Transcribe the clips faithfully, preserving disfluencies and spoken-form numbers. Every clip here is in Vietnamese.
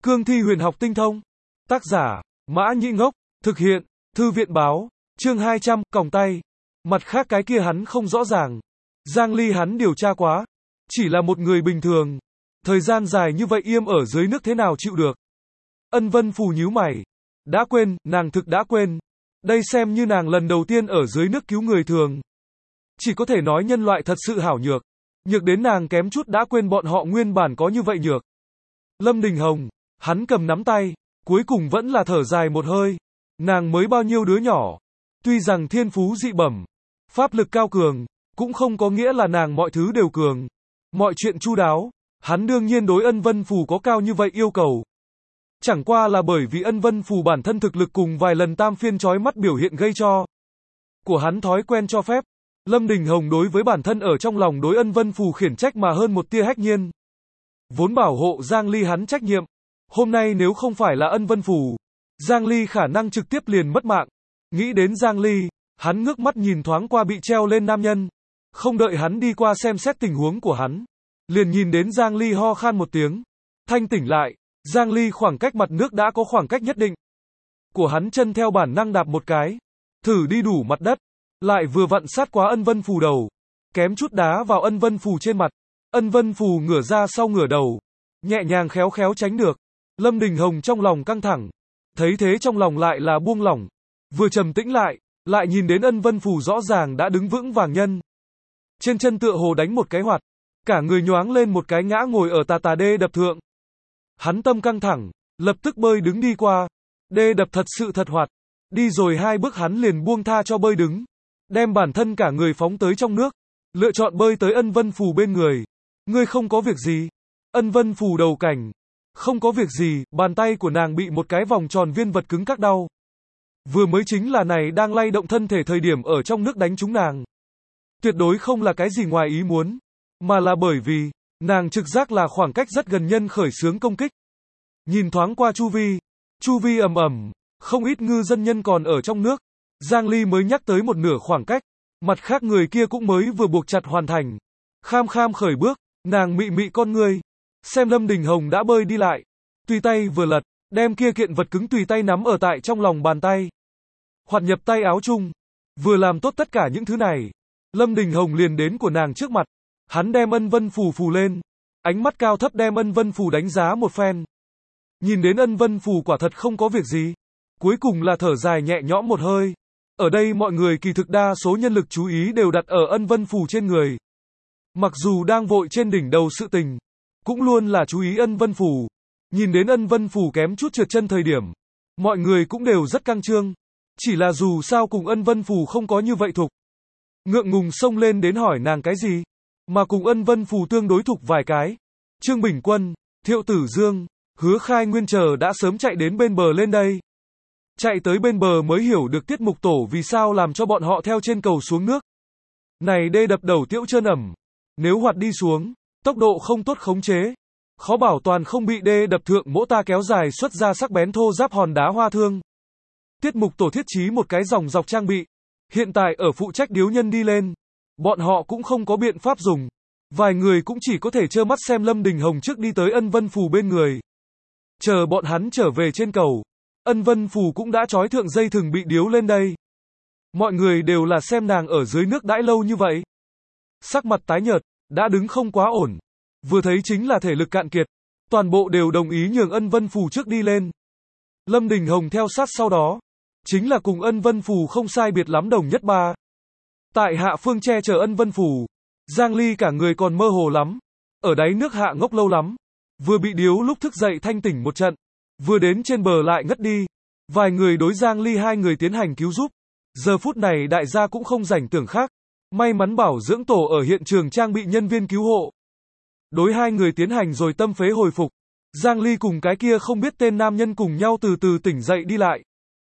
Cương thi huyền học tinh thông. Tác giả, Mã Nhĩ Ngốc. Thực hiện, Thư viện báo. Chương hai trăm, còng tay. Mặt khác cái kia hắn không rõ ràng. Giang Ly hắn điều tra quá. Chỉ là một người bình thường. Thời gian dài như vậy im ở dưới nước thế nào chịu được. Ân Vân Phù nhíu mày. Đã quên, nàng thực đã quên. Đây xem như nàng lần đầu tiên ở dưới nước cứu người thường. Chỉ có thể nói nhân loại thật sự hảo nhược. Nhược đến nàng kém chút đã quên bọn họ nguyên bản có như vậy nhược. Lâm Đình Hồng, hắn cầm nắm tay, cuối cùng vẫn là thở dài một hơi. Nàng mới bao nhiêu đứa nhỏ. Tuy rằng thiên phú dị bẩm, pháp lực cao cường, cũng không có nghĩa là nàng mọi thứ đều cường. Mọi chuyện chu đáo, hắn đương nhiên đối Ân Vân Phù có cao như vậy yêu cầu. Chẳng qua là bởi vì Ân Vân Phù bản thân thực lực cùng vài lần tam phiên chói mắt biểu hiện gây cho của hắn thói quen cho phép. Lâm Đình Hồng đối với bản thân ở trong lòng đối Ân Vân Phù khiển trách mà hơn một tia hách nhiên. Vốn bảo hộ Giang Ly hắn trách nhiệm. Hôm nay nếu không phải là Ân Vân Phù, Giang Ly khả năng trực tiếp liền mất mạng. Nghĩ đến Giang Ly, hắn ngước mắt nhìn thoáng qua bị treo lên nam nhân. Không đợi hắn đi qua xem xét tình huống của hắn, liền nhìn đến Giang Ly ho khan một tiếng. Thanh tỉnh lại, Giang Ly khoảng cách mặt nước đã có khoảng cách nhất định. Của hắn chân theo bản năng đạp một cái, thử đi đủ mặt đất, lại vừa vặn sát quá Ân Vân Phù đầu, kém chút đá vào Ân Vân Phù trên mặt. Ân Vân Phù ngửa ra sau ngửa đầu, nhẹ nhàng khéo khéo tránh được. Lâm Đình Hồng trong lòng căng thẳng, thấy thế trong lòng lại là buông lỏng, vừa trầm tĩnh lại, lại nhìn đến Ân Vân Phù rõ ràng đã đứng vững vàng nhân. Trên chân tựa hồ đánh một cái hoạt, cả người nhoáng lên một cái ngã ngồi ở tà tà đê đập thượng. Hắn tâm căng thẳng, lập tức bơi đứng đi qua. Đê đập thật sự thật hoạt. Đi rồi hai bước hắn liền buông tha cho bơi đứng, đem bản thân cả người phóng tới trong nước, lựa chọn bơi tới Ân Vân Phù bên người. Ngươi không có việc gì? Ân Vân Phù đầu cảnh. Không có việc gì, bàn tay của nàng bị một cái vòng tròn viên vật cứng cắc đau. Vừa mới chính là này đang lay động thân thể thời điểm ở trong nước đánh trúng nàng. Tuyệt đối không là cái gì ngoài ý muốn, mà là bởi vì, nàng trực giác là khoảng cách rất gần nhân khởi xướng công kích. Nhìn thoáng qua chu vi, chu vi ầm ầm, không ít ngư dân nhân còn ở trong nước. Giang Ly mới nhắc tới một nửa khoảng cách, mặt khác người kia cũng mới vừa buộc chặt hoàn thành. Kham kham khởi bước, nàng mị mị con ngươi, xem Lâm Đình Hồng đã bơi đi lại, tùy tay vừa lật, đem kia kiện vật cứng tùy tay nắm ở tại trong lòng bàn tay, hoạt nhập tay áo chung. Vừa làm tốt tất cả những thứ này, Lâm Đình Hồng liền đến của nàng trước mặt. Hắn đem Ân Vân Phù phù lên, ánh mắt cao thấp đem Ân Vân Phù đánh giá một phen. Nhìn đến Ân Vân Phù quả thật không có việc gì, cuối cùng là thở dài nhẹ nhõm một hơi. Ở đây mọi người kỳ thực đa số nhân lực chú ý đều đặt ở Ân Vân Phù trên người. Mặc dù đang vội trên đỉnh đầu sự tình, cũng luôn là chú ý Ân Vân Phù. Nhìn đến Ân Vân Phù kém chút trượt chân thời điểm, mọi người cũng đều rất căng trương. Chỉ là dù sao cùng Ân Vân Phù không có như vậy thục. Ngượng ngùng xông lên đến hỏi nàng cái gì, mà cùng Ân Vân Phù tương đối thục vài cái. Trương Bình Quân, Thiệu Tử Dương, Hứa Khai Nguyên chờ đã sớm chạy đến bên bờ lên đây. Chạy tới bên bờ mới hiểu được Tiết Mục Tổ vì sao làm cho bọn họ theo trên cầu xuống nước. Này đê đập đầu tiễu trơn ẩm, nếu hoạt đi xuống, tốc độ không tốt khống chế, khó bảo toàn không bị đê đập thượng mỗ ta kéo dài xuất ra sắc bén thô giáp hòn đá hoa thương. Tiết Mục Tổ thiết trí một cái dòng dọc trang bị, hiện tại ở phụ trách điếu nhân đi lên, bọn họ cũng không có biện pháp dùng. Vài người cũng chỉ có thể trơ mắt xem Lâm Đình Hồng trước đi tới Ân Vân Phù bên người. Chờ bọn hắn trở về trên cầu, Ân Vân Phù cũng đã trói thượng dây thừng bị điếu lên đây. Mọi người đều là xem nàng ở dưới nước đãi lâu như vậy. Sắc mặt tái nhợt, đã đứng không quá ổn. Vừa thấy chính là thể lực cạn kiệt. Toàn bộ đều đồng ý nhường Ân Vân Phù trước đi lên. Lâm Đình Hồng theo sát sau đó. Chính là cùng Ân Vân Phù không sai biệt lắm đồng nhất ba. Tại hạ phương che chở Ân Vân Phù, Giang Ly cả người còn mơ hồ lắm. Ở đáy nước hạ ngốc lâu lắm. Vừa bị điếu lúc thức dậy thanh tỉnh một trận. Vừa đến trên bờ lại ngất đi. Vài người đối Giang Ly hai người tiến hành cứu giúp. Giờ phút này đại gia cũng không rảnh tưởng khác. May mắn bảo dưỡng tổ ở hiện trường trang bị nhân viên cứu hộ. Đối hai người tiến hành rồi tâm phế hồi phục. Giang Ly cùng cái kia không biết tên nam nhân cùng nhau từ từ tỉnh dậy đi lại.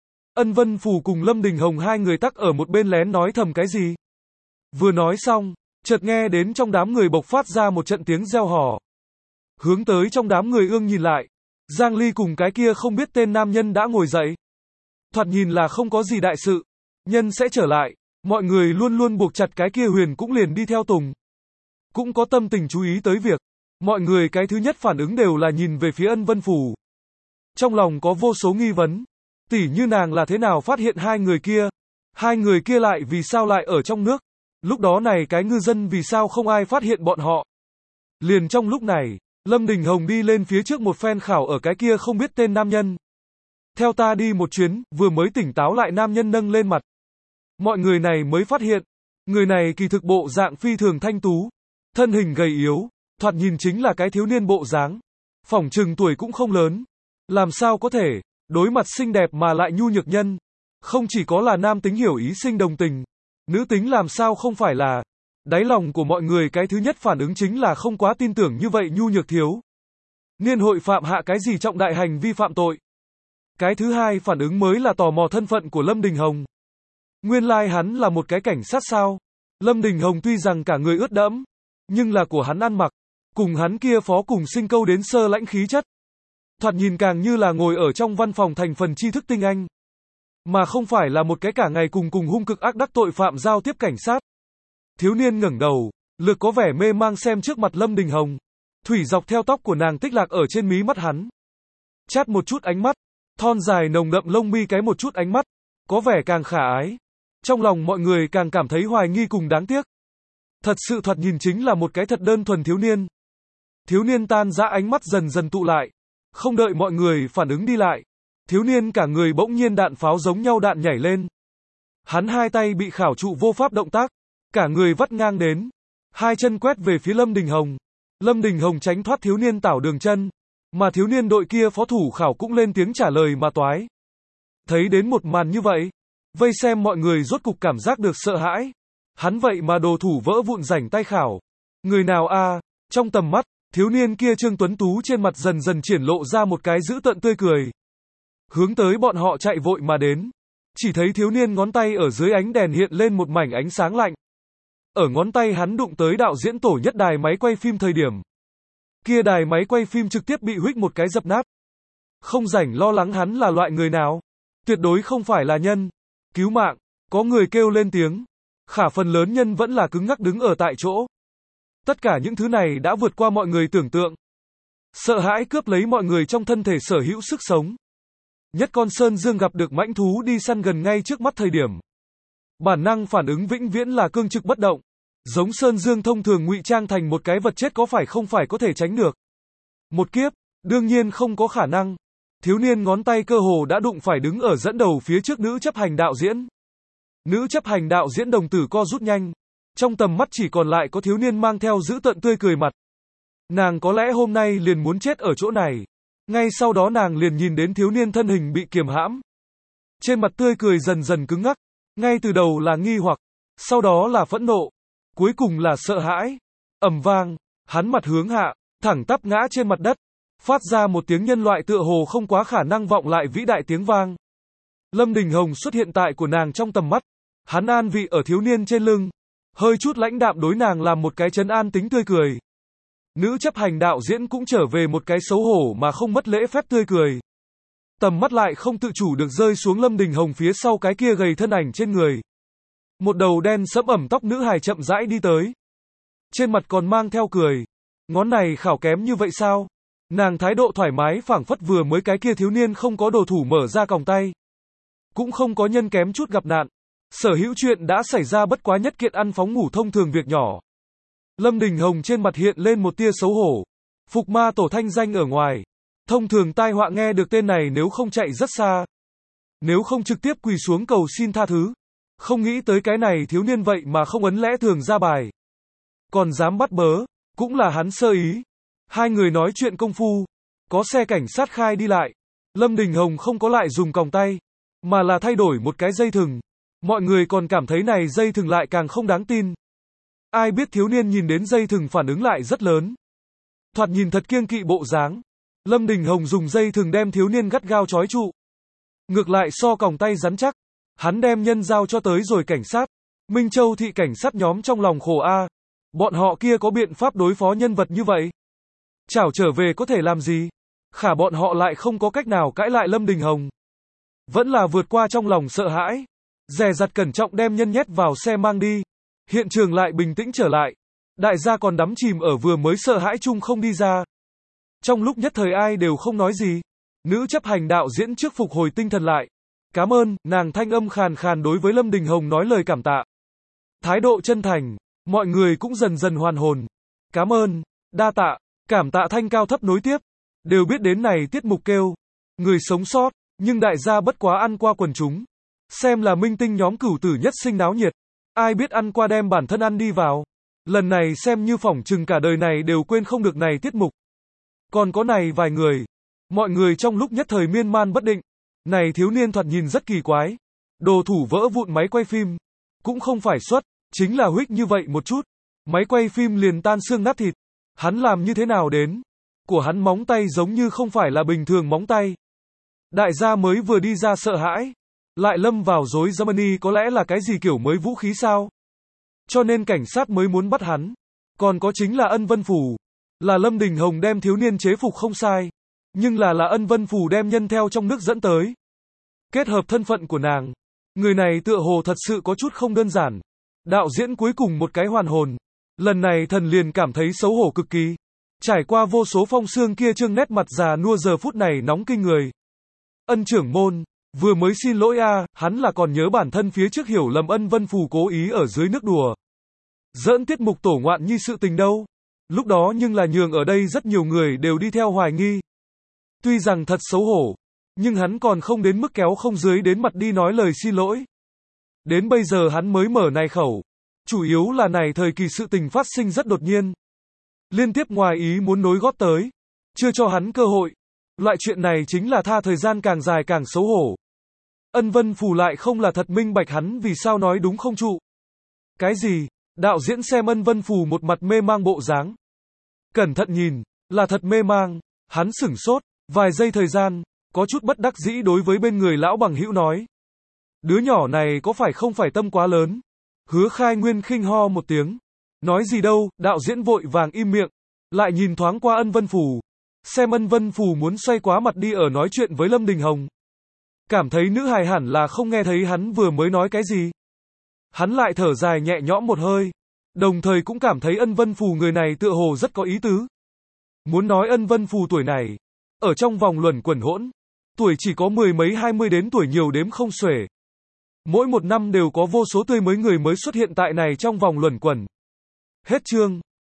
Ân Vân Phù cùng Lâm Đình Hồng hai người tắc ở một bên lén nói thầm cái gì. Vừa nói xong, chợt nghe đến trong đám người bộc phát ra một trận tiếng reo hò. Hướng tới trong đám người ương nhìn lại, Giang Ly cùng cái kia không biết tên nam nhân đã ngồi dậy. Thoạt nhìn là không có gì đại sự, nhân sẽ trở lại, mọi người luôn luôn buộc chặt cái kia huyền cũng liền đi theo tùng. Cũng có tâm tình chú ý tới việc, mọi người cái thứ nhất phản ứng đều là nhìn về phía Ân Vân Phù. Trong lòng có vô số nghi vấn. Tỉ như nàng là thế nào phát hiện hai người kia? Hai người kia lại vì sao lại ở trong nước? Lúc đó này cái ngư dân vì sao không ai phát hiện bọn họ? Liền trong lúc này, Lâm Đình Hồng đi lên phía trước một phen khảo ở cái kia không biết tên nam nhân. Theo ta đi một chuyến, vừa mới tỉnh táo lại nam nhân nâng lên mặt. Mọi người này mới phát hiện, người này kỳ thực bộ dạng phi thường thanh tú, thân hình gầy yếu, thoạt nhìn chính là cái thiếu niên bộ dáng. Phỏng chừng tuổi cũng không lớn. Làm sao có thể, đối mặt xinh đẹp mà lại nhu nhược nhân. Không chỉ có là nam tính hiểu ý sinh đồng tình, nữ tính làm sao không phải là. Đáy lòng của mọi người cái thứ nhất phản ứng chính là không quá tin tưởng như vậy nhu nhược thiếu niên hội phạm hạ cái gì trọng đại hành vi phạm tội. Cái thứ hai phản ứng mới là tò mò thân phận của Lâm Đình Hồng. Nguyên lai like hắn là một cái cảnh sát sao? Lâm Đình Hồng tuy rằng cả người ướt đẫm, nhưng là của hắn ăn mặc, cùng hắn kia phó cùng sinh câu đến sơ lãnh khí chất. Thoạt nhìn càng như là ngồi ở trong văn phòng thành phần tri thức tinh anh. Mà không phải là một cái cả ngày cùng cùng hung cực ác đắc tội phạm giao tiếp cảnh sát. Thiếu niên ngẩng đầu, lược có vẻ mê mang xem trước mặt Lâm Đình Hồng. Thủy dọc theo tóc của nàng tích lạc ở trên mí mắt hắn. Chát một chút ánh mắt, thon dài nồng đậm lông mi cái một chút ánh mắt, có vẻ càng khả ái. Trong lòng mọi người càng cảm thấy hoài nghi cùng đáng tiếc. Thật sự thoạt nhìn chính là một cái thật đơn thuần thiếu niên. Thiếu niên tan rã ánh mắt dần dần tụ lại. Không đợi mọi người phản ứng đi lại. Thiếu niên cả người bỗng nhiên đạn pháo giống nhau đạn nhảy lên. Hắn hai tay bị khảo trụ vô pháp động tác. Cả người vắt ngang đến. Hai chân quét về phía Lâm Đình Hồng. Lâm Đình Hồng tránh thoát thiếu niên tảo đường chân. Mà thiếu niên đội kia phó thủ khảo cũng lên tiếng trả lời mà toái. Thấy đến một màn như vậy. Vây xem mọi người rốt cục cảm giác được sợ hãi. Hắn vậy mà đồ thủ vỡ vụn rảnh tay khảo. Người nào a? À? Trong tầm mắt, thiếu niên kia Trương Tuấn Tú trên mặt dần dần triển lộ ra một cái dữ tợn tươi cười. Hướng tới bọn họ chạy vội mà đến. Chỉ thấy thiếu niên ngón tay ở dưới ánh đèn hiện lên một mảnh ánh sáng lạnh. Ở ngón tay hắn đụng tới đạo diễn tổ nhất đài máy quay phim thời điểm. Kia đài máy quay phim trực tiếp bị huých một cái dập nát. Không rảnh lo lắng hắn là loại người nào. Tuyệt đối không phải là nhân. Cứu mạng. Có người kêu lên tiếng. Khả phần lớn nhân vẫn là cứng ngắc đứng ở tại chỗ. Tất cả những thứ này đã vượt qua mọi người tưởng tượng. Sợ hãi cướp lấy mọi người trong thân thể sở hữu sức sống. Nhất con Sơn Dương gặp được mãnh thú đi săn gần ngay trước mắt thời điểm. Bản năng phản ứng vĩnh viễn là cương trực bất động. Giống Sơn Dương thông thường ngụy trang thành một cái vật chết có phải không phải có thể tránh được. Một kiếp, đương nhiên không có khả năng. Thiếu niên ngón tay cơ hồ đã đụng phải đứng ở dẫn đầu phía trước nữ chấp hành đạo diễn. Nữ chấp hành đạo diễn đồng tử co rút nhanh. Trong tầm mắt chỉ còn lại có thiếu niên mang theo dữ tợn tươi cười mặt. Nàng có lẽ hôm nay liền muốn chết ở chỗ này. Ngay sau đó nàng liền nhìn đến thiếu niên thân hình bị kiềm hãm. Trên mặt tươi cười dần dần cứng ngắc. Ngay từ đầu là nghi hoặc, sau đó là phẫn nộ, cuối cùng là sợ hãi. Ầm vang, hắn mặt hướng hạ, thẳng tắp ngã trên mặt đất, phát ra một tiếng nhân loại tựa hồ không quá khả năng vọng lại vĩ đại tiếng vang. Lâm Đình Hồng xuất hiện tại của nàng trong tầm mắt, hắn an vị ở thiếu niên trên lưng, hơi chút lãnh đạm đối nàng làm một cái trấn an tính tươi cười. Nữ chấp hành đạo diễn cũng trở về một cái xấu hổ mà không mất lễ phép tươi cười. Tầm mắt lại không tự chủ được rơi xuống Lâm Đình Hồng phía sau cái kia gầy thân ảnh trên người. Một đầu đen sẫm ẩm tóc nữ hài chậm rãi đi tới. Trên mặt còn mang theo cười. Ngón này khảo kém như vậy sao? Nàng thái độ thoải mái phảng phất vừa mới cái kia thiếu niên không có đồ thủ mở ra còng tay. Cũng không có nhân kém chút gặp nạn. Sở hữu chuyện đã xảy ra bất quá nhất kiện ăn phóng ngủ thông thường việc nhỏ. Lâm Đình Hồng trên mặt hiện lên một tia xấu hổ. Phục ma tổ thanh danh ở ngoài. Thông thường tai họa nghe được tên này nếu không chạy rất xa. Nếu không trực tiếp quỳ xuống cầu xin tha thứ. Không nghĩ tới cái này thiếu niên vậy mà không ấn lẽ thường ra bài. Còn dám bắt bớ, cũng là hắn sơ ý. Hai người nói chuyện công phu. Có xe cảnh sát khai đi lại. Lâm Đình Hồng không có lại dùng còng tay. Mà là thay đổi một cái dây thừng. Mọi người còn cảm thấy này dây thừng lại càng không đáng tin. Ai biết thiếu niên nhìn đến dây thừng phản ứng lại rất lớn. Thoạt nhìn thật kiêng kỵ bộ dáng. Lâm Đình Hồng dùng dây thừng đem thiếu niên gắt gao trói trụ. Ngược lại so còng tay rắn chắc. Hắn đem nhân giao cho tới rồi cảnh sát. Minh Châu thị cảnh sát nhóm trong lòng khổ a. Bọn họ kia có biện pháp đối phó nhân vật như vậy. Chảo trở về có thể làm gì? Khả bọn họ lại không có cách nào cãi lại Lâm Đình Hồng. Vẫn là vượt qua trong lòng sợ hãi. Dè dặt cẩn trọng đem nhân nhét vào xe mang đi. Hiện trường lại bình tĩnh trở lại. Đại gia còn đắm chìm ở vừa mới sợ hãi chung không đi ra. Trong lúc nhất thời ai đều không nói gì. Nữ chấp hành đạo diễn trước phục hồi tinh thần lại. Cảm ơn, nàng thanh âm khàn khàn đối với Lâm Đình Hồng nói lời cảm tạ. Thái độ chân thành, mọi người cũng dần dần hoàn hồn. Cảm ơn, đa tạ, cảm tạ thanh cao thấp nối tiếp. Đều biết đến này tiết mục kêu. Người sống sót, nhưng đại gia bất quá ăn qua quần chúng. Xem là minh tinh nhóm cửu tử nhất sinh náo nhiệt. Ai biết ăn qua đem bản thân ăn đi vào. Lần này xem như phỏng chừng cả đời này đều quên không được này tiết mục. Còn có này vài người. Mọi người trong lúc nhất thời miên man bất định. Này thiếu niên thoạt nhìn rất kỳ quái. Đồ thủ vỡ vụn máy quay phim. Cũng không phải xuất, chính là huých như vậy một chút. Máy quay phim liền tan xương nát thịt. Hắn làm như thế nào đến? Của hắn móng tay giống như không phải là bình thường móng tay. Đại gia mới vừa đi ra sợ hãi. Lại lâm vào rối Germany có lẽ là cái gì kiểu mới vũ khí sao? Cho nên cảnh sát mới muốn bắt hắn. Còn có chính là Ân Vân Phù. Là Lâm Đình Hồng đem thiếu niên chế phục không sai. Nhưng là là Ân Vân Phù đem nhân theo trong nước dẫn tới. Kết hợp thân phận của nàng. Người này tựa hồ thật sự có chút không đơn giản. Đạo diễn cuối cùng một cái hoàn hồn. Lần này thần liền cảm thấy xấu hổ cực kỳ. Trải qua vô số phong xương kia trương nét mặt già nua giờ phút này nóng kinh người. Ân trưởng môn, vừa mới xin lỗi a, à, hắn là còn nhớ bản thân phía trước hiểu lầm Ân Vân Phù cố ý ở dưới nước đùa. Giỡn tiết mục tổ ngoạn nhi sự tình đâu. Lúc đó nhưng là nhường ở đây rất nhiều người đều đi theo hoài nghi. Tuy rằng thật xấu hổ, nhưng hắn còn không đến mức kéo không dưới đến mặt đi nói lời xin lỗi. Đến bây giờ hắn mới mở này khẩu. Chủ yếu là này thời kỳ sự tình phát sinh rất đột nhiên. Liên tiếp ngoài ý muốn nối gót tới. Chưa cho hắn cơ hội. Loại chuyện này chính là tha thời gian càng dài càng xấu hổ. Ân Vân Phù lại không là thật minh bạch hắn vì sao nói đúng không trụ. Cái gì? Đạo diễn xem Ân Vân Phù một mặt mê mang bộ dáng. Cẩn thận nhìn, là thật mê mang. Hắn sửng sốt, vài giây thời gian, có chút bất đắc dĩ đối với bên người lão bằng hữu nói. Đứa nhỏ này có phải không phải tâm quá lớn? Hứa Khai Nguyên khinh ho một tiếng. Nói gì đâu, đạo diễn vội vàng im miệng. Lại nhìn thoáng qua Ân Vân Phù. Xem Ân Vân Phù muốn xoay quá mặt đi ở nói chuyện với Lâm Đình Hồng. Cảm thấy nữ hài hẳn là không nghe thấy hắn vừa mới nói cái gì. Hắn lại thở dài nhẹ nhõm một hơi. Đồng thời cũng cảm thấy Ân Vân Phù người này tựa hồ rất có ý tứ. Muốn nói Ân Vân Phù tuổi này, ở trong vòng luẩn quẩn hỗn, tuổi chỉ có mười mấy hai mươi đến tuổi nhiều đếm không xuể. Mỗi một năm đều có vô số tươi mới người mới xuất hiện tại này trong vòng luẩn quẩn. Hết chương.